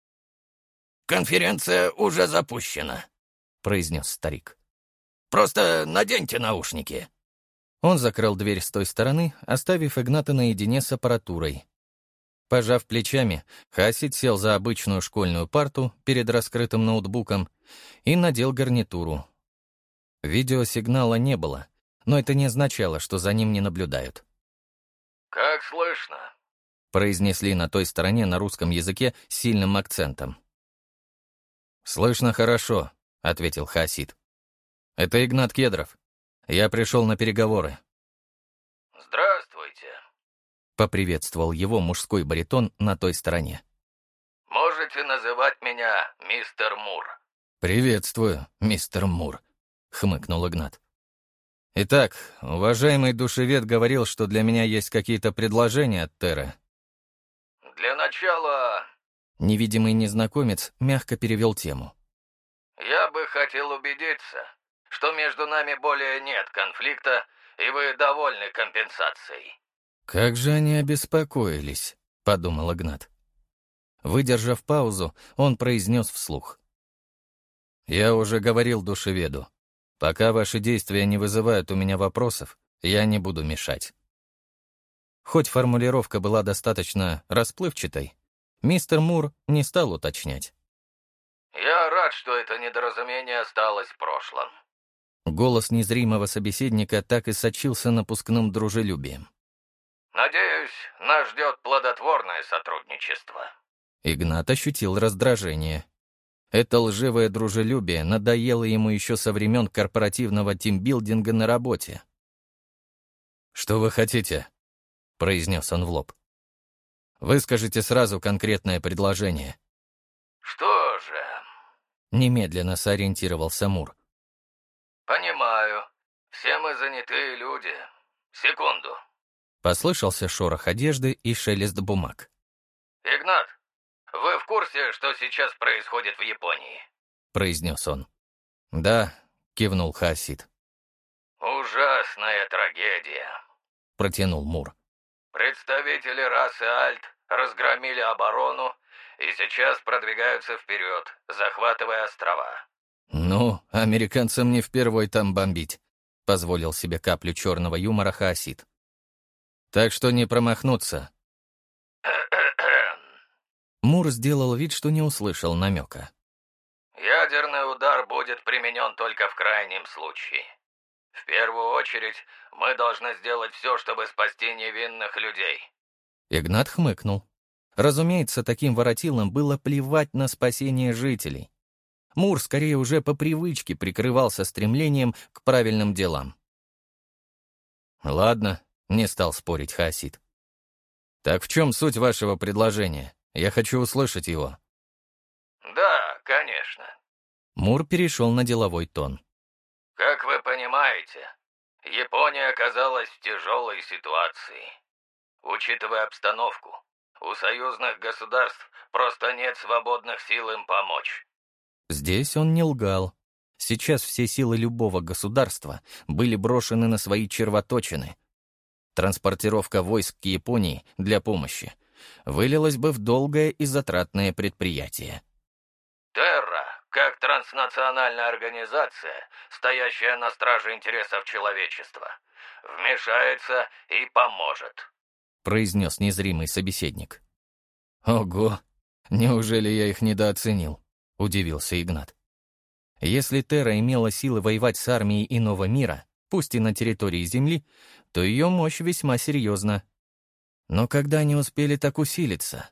«Конференция уже запущена», — произнес старик. «Просто наденьте наушники». Он закрыл дверь с той стороны, оставив Игната наедине с аппаратурой. Пожав плечами, Хаосид сел за обычную школьную парту перед раскрытым ноутбуком и надел гарнитуру. Видеосигнала не было, но это не означало, что за ним не наблюдают. «Как слышно?» — произнесли на той стороне на русском языке с сильным акцентом. «Слышно хорошо», — ответил Хаосид. «Это Игнат Кедров. Я пришел на переговоры». «Здравствуйте», — поприветствовал его мужской баритон на той стороне. «Можете называть меня мистер Мур». «Приветствую, мистер Мур», — хмыкнул Игнат. «Итак, уважаемый душевед говорил, что для меня есть какие-то предложения от Терры». «Для начала...» Невидимый незнакомец мягко перевел тему. «Я бы хотел убедиться, что между нами более нет конфликта, и вы довольны компенсацией». «Как же они обеспокоились», — подумал Игнат. Выдержав паузу, он произнес вслух. «Я уже говорил душеведу. Пока ваши действия не вызывают у меня вопросов, я не буду мешать». Хоть формулировка была достаточно расплывчатой, мистер Мур не стал уточнять. «Я рад, что это недоразумение осталось в прошлом». Голос незримого собеседника так и сочился напускным дружелюбием. «Надеюсь, нас ждет плодотворное сотрудничество». Игнат ощутил раздражение. Это лживое дружелюбие надоело ему еще со времен корпоративного тимбилдинга на работе. «Что вы хотите?» — произнес он в лоб. «Выскажите сразу конкретное предложение». «Что же?» — немедленно сориентировался Мур. «Понимаю. Все мы занятые люди. Секунду». Послышался шорох одежды и шелест бумаг. «Игнат, вы в курсе, что сейчас происходит в Японии?» — произнес он. «Да», — кивнул Хаосид. «Ужасная трагедия», — протянул Мур. «Представители расы Альт разгромили оборону и сейчас продвигаются вперед, захватывая острова». «Ну, американцам не впервой там бомбить», — позволил себе каплю черного юмора Хаосид. «Так что не промахнуться». Мур сделал вид, что не услышал намека. «Ядерный удар будет применен только в крайнем случае. В первую очередь, мы должны сделать все, чтобы спасти невинных людей». Игнат хмыкнул. Разумеется, таким воротилам было плевать на спасение жителей. Мур скорее уже по привычке прикрывался стремлением к правильным делам. «Ладно», — не стал спорить Хаосид. «Так в чем суть вашего предложения? Я хочу услышать его». «Да, конечно». Мур перешел на деловой тон. «Как вы понимаете, Япония оказалась в тяжелой ситуации. Учитывая обстановку, у союзных государств просто нет свободных сил им помочь». Здесь он не лгал. Сейчас все силы любого государства были брошены на свои червоточины. Транспортировка войск к Японии для помощи вылилась бы в долгое и затратное предприятие. «Терра, как транснациональная организация, стоящая на страже интересов человечества, вмешается и поможет», — произнес незримый собеседник. «Ого! Неужели я их недооценил?» — удивился Игнат. Если Терра имела силы воевать с армией иного мира, пусть и на территории Земли, то ее мощь весьма серьезна. Но когда они успели так усилиться?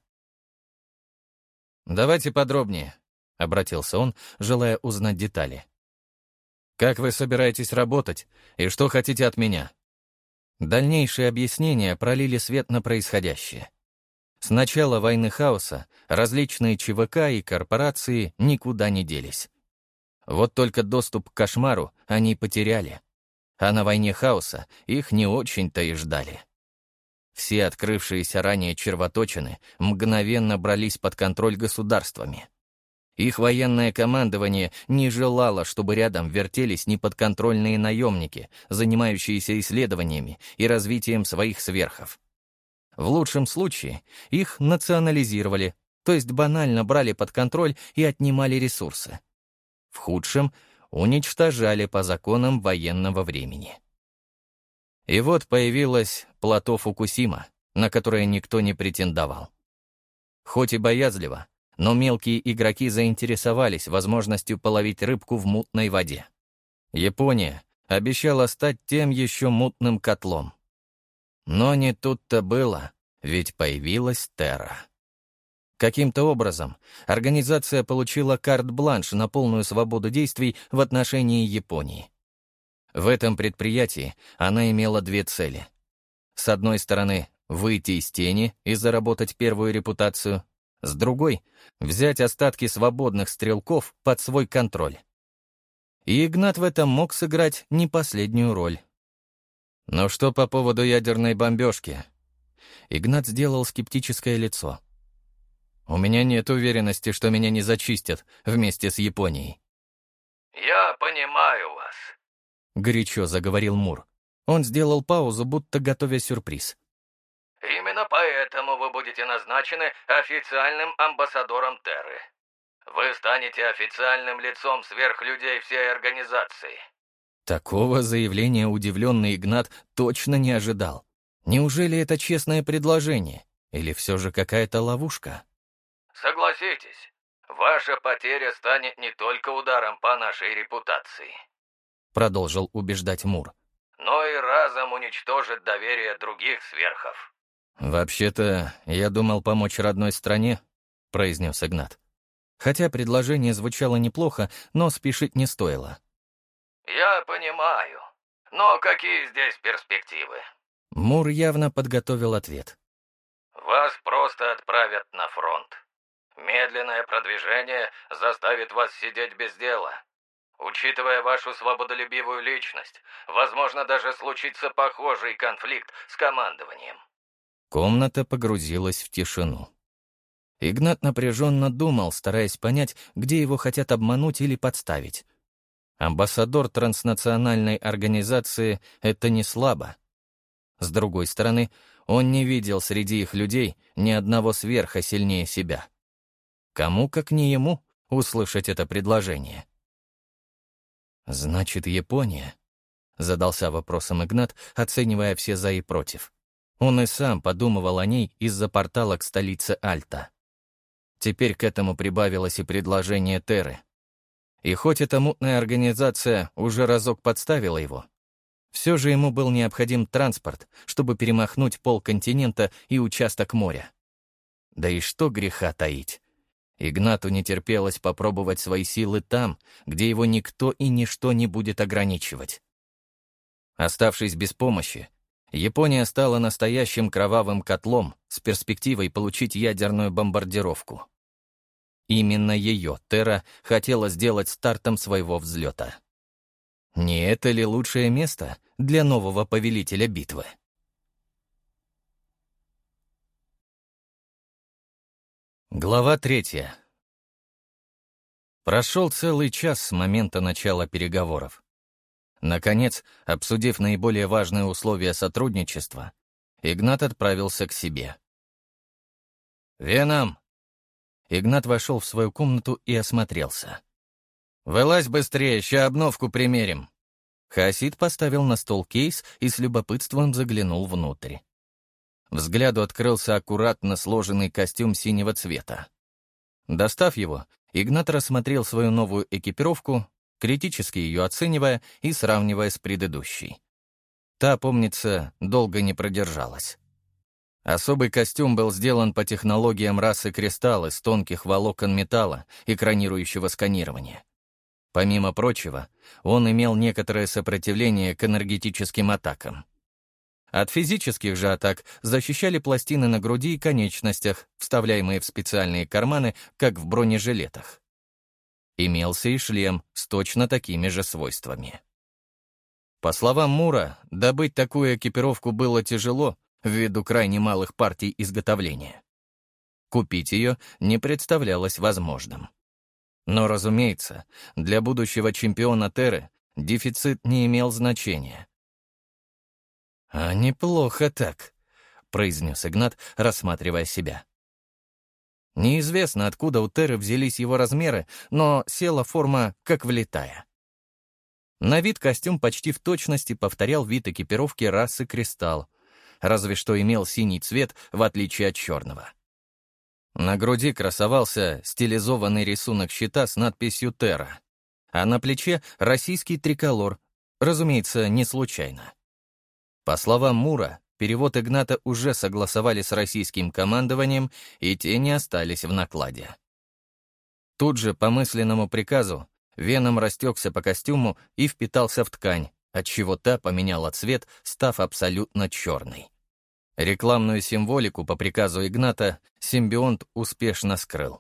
«Давайте подробнее», — обратился он, желая узнать детали. «Как вы собираетесь работать и что хотите от меня?» Дальнейшие объяснения пролили свет на происходящее. С начала войны хаоса различные ЧВК и корпорации никуда не делись. Вот только доступ к кошмару они потеряли, а на войне хаоса их не очень-то и ждали. Все открывшиеся ранее червоточины мгновенно брались под контроль государствами. Их военное командование не желало, чтобы рядом вертелись неподконтрольные наемники, занимающиеся исследованиями и развитием своих сверхов. В лучшем случае их национализировали, то есть банально брали под контроль и отнимали ресурсы. В худшем — уничтожали по законам военного времени. И вот появилось плато Фукусима, на которое никто не претендовал. Хоть и боязливо, но мелкие игроки заинтересовались возможностью половить рыбку в мутной воде. Япония обещала стать тем еще мутным котлом. Но не тут-то было, ведь появилась Терра. Каким-то образом организация получила карт-бланш на полную свободу действий в отношении Японии. В этом предприятии она имела две цели. С одной стороны, выйти из тени и заработать первую репутацию, с другой — взять остатки свободных стрелков под свой контроль. И Игнат в этом мог сыграть не последнюю роль. Но что по поводу ядерной бомбежки? Игнат сделал скептическое лицо. У меня нет уверенности, что меня не зачистят вместе с Японией. «Я понимаю вас», — горячо заговорил Мур. Он сделал паузу, будто готовя сюрприз. «Именно поэтому вы будете назначены официальным амбассадором Терры. Вы станете официальным лицом сверхлюдей всей организации». Такого заявления удивленный Игнат точно не ожидал. Неужели это честное предложение? Или все же какая-то ловушка? «Согласитесь, Ваша потеря станет не только ударом по нашей репутации, продолжил убеждать Мур. но и разом уничтожит доверие других сверхов. «Вообще-то, я думал помочь родной стране», — произнес Игнат. Хотя предложение звучало неплохо, но спешить не стоило. «Я понимаю, но какие здесь перспективы?» Мур явно подготовил ответ. «Вас просто отправят на фронт. Медленное продвижение заставит вас сидеть без дела. Учитывая вашу свободолюбивую личность, возможно, даже случится похожий конфликт с командованием». Комната погрузилась в тишину. Игнат напряженно думал, стараясь понять, где его хотят обмануть или подставить. Амбассадор транснациональной организации — это не слабо. С другой стороны, он не видел среди их людей ни одного сверха сильнее себя. Кому, как не ему, услышать это предложение? «Значит, Япония?» — задался вопросом Игнат, оценивая все «за» и «против». Он и сам подумывал о ней из-за портала к столице Альта. Теперь к этому прибавилось и предложение Терры. И хоть эта мутная организация уже разок подставила его, все же ему был необходим транспорт, чтобы перемахнуть полконтинента и участок моря. Да и что греха таить. Игнату не терпелось попробовать свои силы там, где его никто и ничто не будет ограничивать. Оставшись без помощи, Япония стала настоящим кровавым котлом с перспективой получить ядерную бомбардировку. Именно ее Терра хотела сделать стартом своего взлета. Не это ли лучшее место для нового повелителя битвы? Глава третья. Прошел целый час с момента начала переговоров. Наконец, обсудив наиболее важные условия сотрудничества, Игнат отправился к себе. «Веном!» Игнат вошел в свою комнату и осмотрелся. «Вылазь быстрее, ща обновку примерим!» Хасид поставил на стол кейс и с любопытством заглянул внутрь. Взгляду открылся аккуратно сложенный костюм синего цвета. Достав его, Игнат рассмотрел свою новую экипировку, критически ее оценивая и сравнивая с предыдущей. Та, помнится, долго не продержалась. Особый костюм был сделан по технологиям расы кристалл из тонких волокон металла, экранирующего сканирование. Помимо прочего, он имел некоторое сопротивление к энергетическим атакам. От физических же атак защищали пластины на груди и конечностях, вставляемые в специальные карманы, как в бронежилетах. Имелся и шлем с точно такими же свойствами. По словам Мура, добыть такую экипировку было тяжело ввиду крайне малых партий изготовления. Купить ее не представлялось возможным. Но, разумеется, для будущего чемпиона Терры дефицит не имел значения. «А неплохо так», — произнес Игнат, рассматривая себя. Неизвестно, откуда у Терры взялись его размеры, но села форма как влитая. На вид костюм почти в точности повторял вид экипировки расы «Кристалл», разве что имел синий цвет, в отличие от черного. На груди красовался стилизованный рисунок щита с надписью «Терра», а на плече — российский триколор, разумеется, не случайно. По словам Мура, перевод Игната уже согласовали с российским командованием, и те не остались в накладе. Тут же, по мысленному приказу, Веном растекся по костюму и впитался в ткань, отчего та поменяла цвет, став абсолютно черной. Рекламную символику по приказу Игната симбионт успешно скрыл.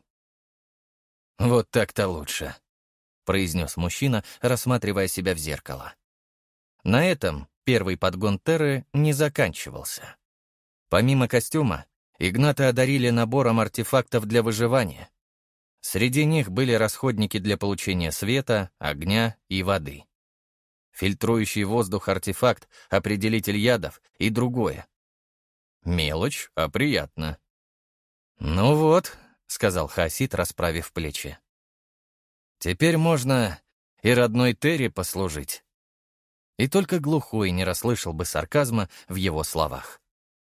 «Вот так-то лучше», — произнес мужчина, рассматривая себя в зеркало. На этом первый подгон Терры не заканчивался. Помимо костюма, Игната одарили набором артефактов для выживания. Среди них были расходники для получения света, огня и воды. Фильтрующий воздух артефакт, определитель ядов и другое. Мелочь, а приятно. «Ну вот», — сказал Хасид, расправив плечи. «Теперь можно и родной Терре послужить». И только глухой не расслышал бы сарказма в его словах.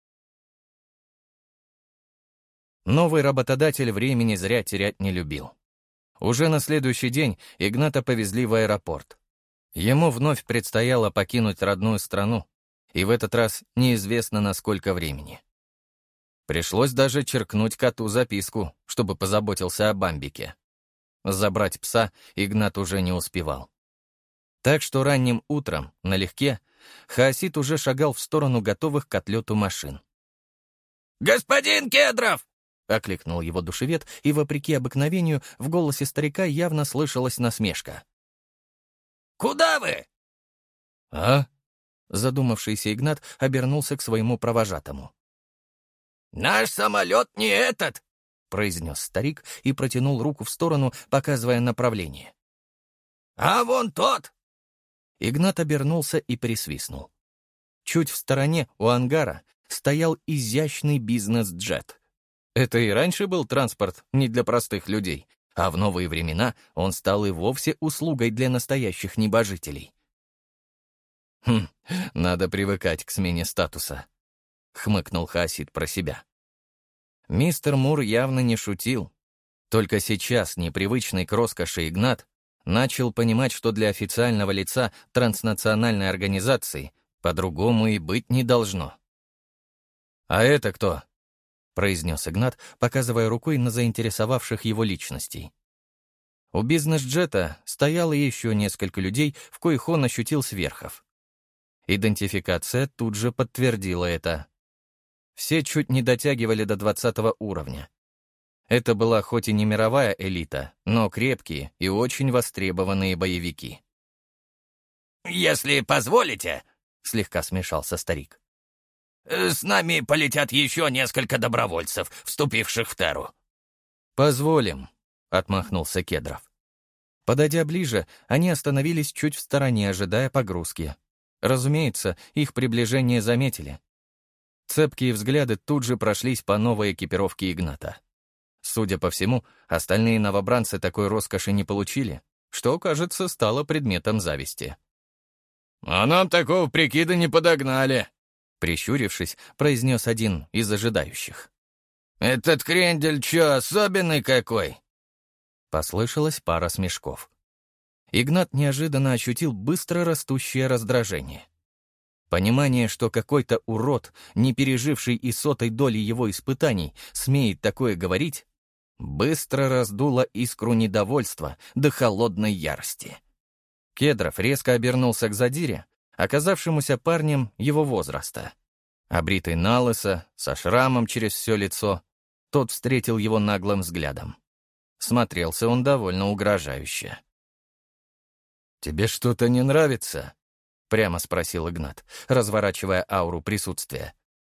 Новый работодатель времени зря терять не любил. Уже на следующий день Игната повезли в аэропорт. Ему вновь предстояло покинуть родную страну, и в этот раз неизвестно на сколько времени. Пришлось даже черкнуть коту записку, чтобы позаботился о Бамбике. Забрать пса Игнат уже не успевал. Так что ранним утром, налегке, Хаосид уже шагал в сторону готовых к отлету машин. «Господин Кедров!» — окликнул его душевед, и, вопреки обыкновению, в голосе старика явно слышалась насмешка. «Куда вы?» «А?» — задумавшийся Игнат обернулся к своему провожатому. «Наш самолет не этот!» — произнес старик и протянул руку в сторону, показывая направление. «А вон тот!» Игнат обернулся и присвистнул. Чуть в стороне, у ангара, стоял изящный бизнес-джет. Это и раньше был транспорт не для простых людей, а в новые времена он стал и вовсе услугой для настоящих небожителей. «Хм, надо привыкать к смене статуса», — хмыкнул Хаосид про себя. Мистер Мур явно не шутил. Только сейчас непривычный к роскоши Игнат начал понимать, что для официального лица транснациональной организации по-другому и быть не должно. «А это кто?» — произнес Игнат, показывая рукой на заинтересовавших его личностей. У бизнес-джета стояло еще несколько людей, в коих он ощутил сверхов. Идентификация тут же подтвердила это. Все чуть не дотягивали до двадцатого уровня. Это была хоть и не мировая элита, но крепкие и очень востребованные боевики. «Если позволите», — слегка смешался старик, «с нами полетят еще несколько добровольцев, вступивших в Терру». «Позволим», — отмахнулся Кедров. Подойдя ближе, они остановились чуть в стороне, ожидая погрузки. Разумеется, их приближение заметили. Цепкие взгляды тут же прошлись по новой экипировке Игната. Судя по всему, остальные новобранцы такой роскоши не получили, что, кажется, стало предметом зависти. «А нам такого прикида не подогнали», — прищурившись, произнес один из ожидающих. «Этот крендель чё, особенный какой?» Послышалась пара смешков. Игнат неожиданно ощутил быстро растущее раздражение. Понимание, что какой-то урод, не переживший и сотой доли его испытаний, смеет такое говорить, быстро раздуло искру недовольства до холодной ярости. Кедров резко обернулся к задире, оказавшемуся парнем его возраста. Обритый налысо, со шрамом через все лицо, тот встретил его наглым взглядом. Смотрелся он довольно угрожающе. «Тебе что-то не нравится?» — прямо спросил Игнат, разворачивая ауру присутствия.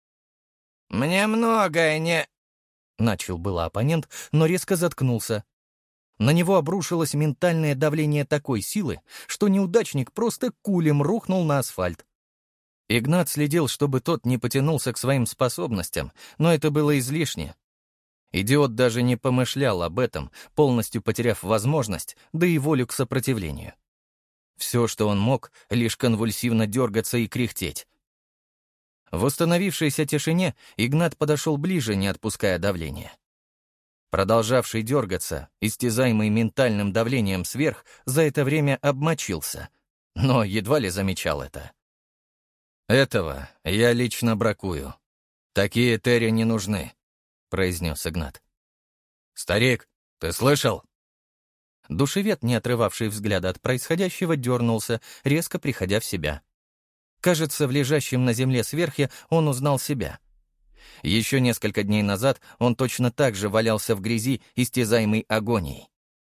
«Мне многое не...» — начал было оппонент, но резко заткнулся. На него обрушилось ментальное давление такой силы, что неудачник просто кулем рухнул на асфальт. Игнат следил, чтобы тот не потянулся к своим способностям, но это было излишне. Идиот даже не помышлял об этом, полностью потеряв возможность, да и волю к сопротивлению. Все, что он мог, лишь конвульсивно дергаться и кряхтеть. В установившейся тишине Игнат подошел ближе, не отпуская давления. Продолжавший дергаться, истязаемый ментальным давлением сверх, за это время обмочился, но едва ли замечал это. «Этого я лично бракую. Такие Терри не нужны», — произнес Игнат. «Старик, ты слышал?» Душевед, не отрывавший взгляда от происходящего, дернулся, резко приходя в себя. Кажется, в лежащем на земле сверхе он узнал себя. Еще несколько дней назад он точно так же валялся в грязи, истязаемый агонией.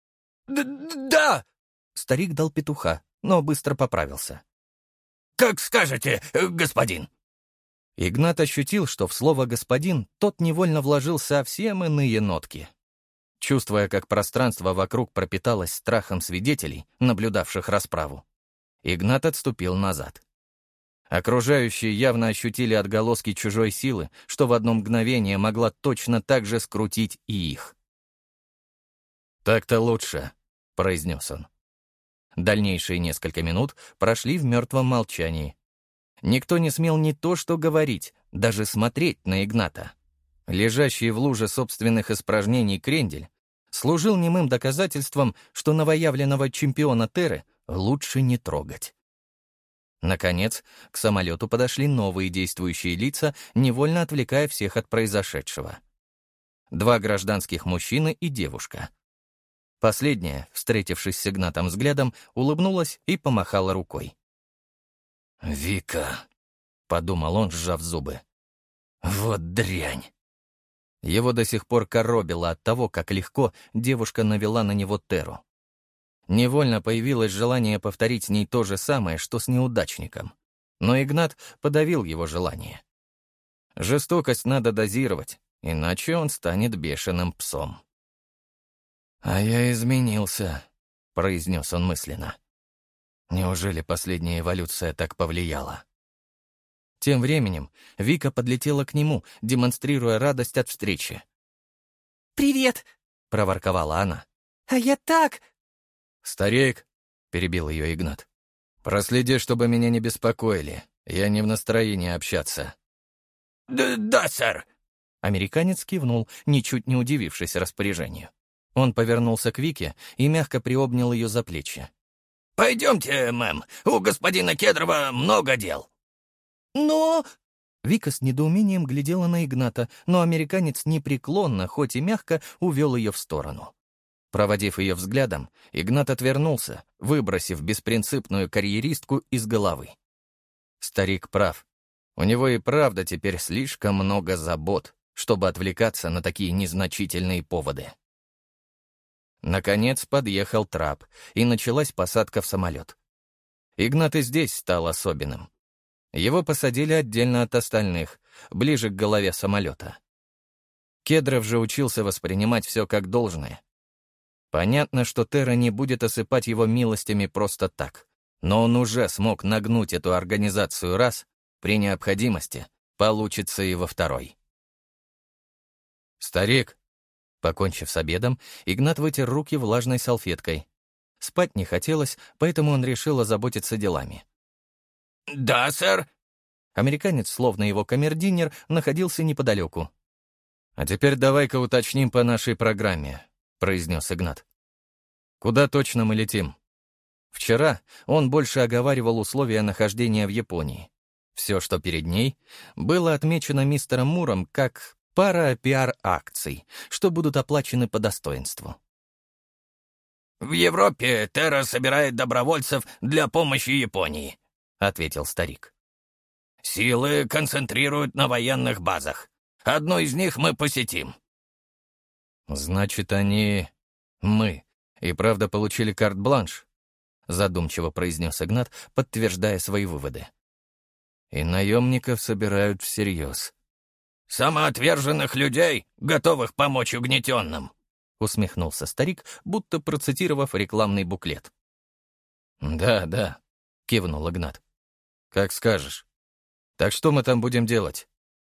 «Да!» — старик дал петуха, но быстро поправился. «Как скажете, господин!» Игнат ощутил, что в слово «господин» тот невольно вложил совсем иные нотки. Чувствуя, как пространство вокруг пропиталось страхом свидетелей, наблюдавших расправу, Игнат отступил назад. Окружающие явно ощутили отголоски чужой силы, что в одно мгновение могла точно так же скрутить и их. «Так-то лучше», — произнес он. Дальнейшие несколько минут прошли в мертвом молчании. Никто не смел ни то что говорить, даже смотреть на Игната. Лежащий в луже собственных испражнений крендель служил немым доказательством, что новоявленного чемпиона Терры лучше не трогать. Наконец, к самолету подошли новые действующие лица, невольно отвлекая всех от произошедшего. Два гражданских мужчины и девушка. Последняя, встретившись с Игнатом взглядом, улыбнулась и помахала рукой. «Вика», — подумал он, сжав зубы, — «вот дрянь». Его до сих пор коробило от того, как легко девушка навела на него Терру. Невольно появилось желание повторить с ней то же самое, что с неудачником. Но Игнат подавил его желание. Жестокость надо дозировать, иначе он станет бешеным псом. «А я изменился», — произнес он мысленно. «Неужели последняя эволюция так повлияла?» Тем временем Вика подлетела к нему, демонстрируя радость от встречи. «Привет!» — проворковала она. «А я так...» «Старик!» — перебил ее Игнат. «Проследи, чтобы меня не беспокоили. Я не в настроении общаться». «Да, да, сэр!» Американец кивнул, ничуть не удивившись распоряжению. Он повернулся к Вике и мягко приобнял ее за плечи. «Пойдемте, мэм, у господина Кедрова много дел». «Но...» Вика с недоумением глядела на Игната, но американец непреклонно, хоть и мягко, увел ее в сторону. Проводив ее взглядом, Игнат отвернулся, выбросив беспринципную карьеристку из головы. Старик прав. У него и правда теперь слишком много забот, чтобы отвлекаться на такие незначительные поводы. Наконец подъехал трап, и началась посадка в самолет. Игнат и здесь стал особенным. Его посадили отдельно от остальных, ближе к голове самолета. Кедров же учился воспринимать все как должное. Понятно, что Терра не будет осыпать его милостями просто так, но он уже смог нагнуть эту организацию раз, при необходимости получится и во второй. «Старик!» Покончив с обедом, Игнат вытер руки влажной салфеткой. Спать не хотелось, поэтому он решил озаботиться делами. «Да, сэр». Американец, словно его камердинер, находился неподалеку. «А теперь давай-ка уточним по нашей программе», — произнес Игнат. «Куда точно мы летим?» Вчера он больше оговаривал условия нахождения в Японии. Все, что перед ней, было отмечено мистером Муром как пара пиар-акций, что будут оплачены по достоинству. «В Европе Терра собирает добровольцев для помощи Японии», — ответил старик. «Силы концентрируют на военных базах. Одну из них мы посетим». «Значит, они... мы и правда получили карт-бланш?» — задумчиво произнес Игнат, подтверждая свои выводы. «И наемников собирают всерьез». «Самоотверженных людей, готовых помочь угнетенным», — усмехнулся старик, будто процитировав рекламный буклет. «Да, да», — кивнул Игнат. «Как скажешь. Так что мы там будем делать?»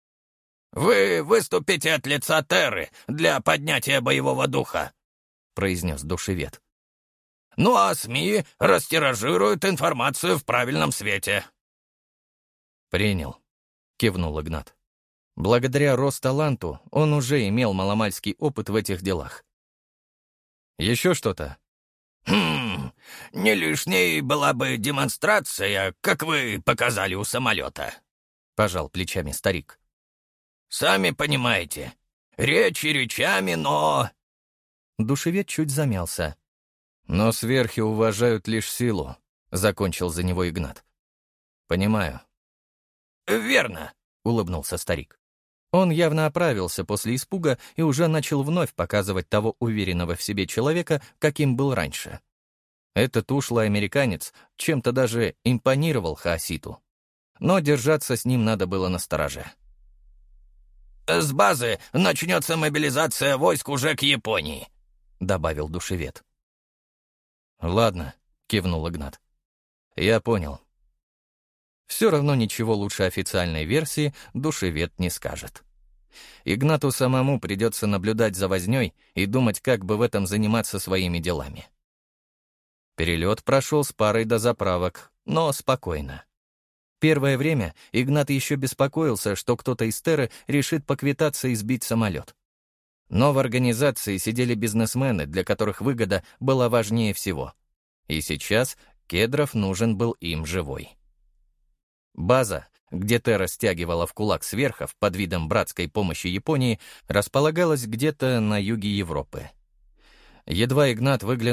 «Вы выступите от лица Терры для поднятия боевого духа», — произнес душевед. «Ну а СМИ растиражируют информацию в правильном свете». «Принял», — кивнул Игнат. Благодаря Росталанту он уже имел маломальский опыт в этих делах. «Еще что-то?» «Хм, не лишней была бы демонстрация, как вы показали у самолета», — пожал плечами старик. «Сами понимаете, речи речами, но...» Душевед чуть замялся. «Но сверхи уважают лишь силу», — закончил за него Игнат. «Понимаю». «Верно», — улыбнулся старик. Он явно оправился после испуга и уже начал вновь показывать того уверенного в себе человека, каким был раньше. Этот ушлый американец чем-то даже импонировал Хаоситу. Но держаться с ним надо было настороже. «С базы начнется мобилизация войск уже к Японии», — добавил душевед. «Ладно», — кивнул Игнат. «Я понял». Все равно ничего лучше официальной версии душевед не скажет. Игнату самому придется наблюдать за вознёй и думать, как бы в этом заниматься своими делами. Перелет прошел с парой дозаправок, но спокойно. Первое время Игнат еще беспокоился, что кто-то из Терры решит поквитаться и сбить самолет. Но в организации сидели бизнесмены, для которых выгода была важнее всего. И сейчас Кедров нужен был им живой. База, где Терра стягивала в кулак сверхов под видом братской помощи Японии, располагалась где-то на юге Европы. Едва Игнат выглянул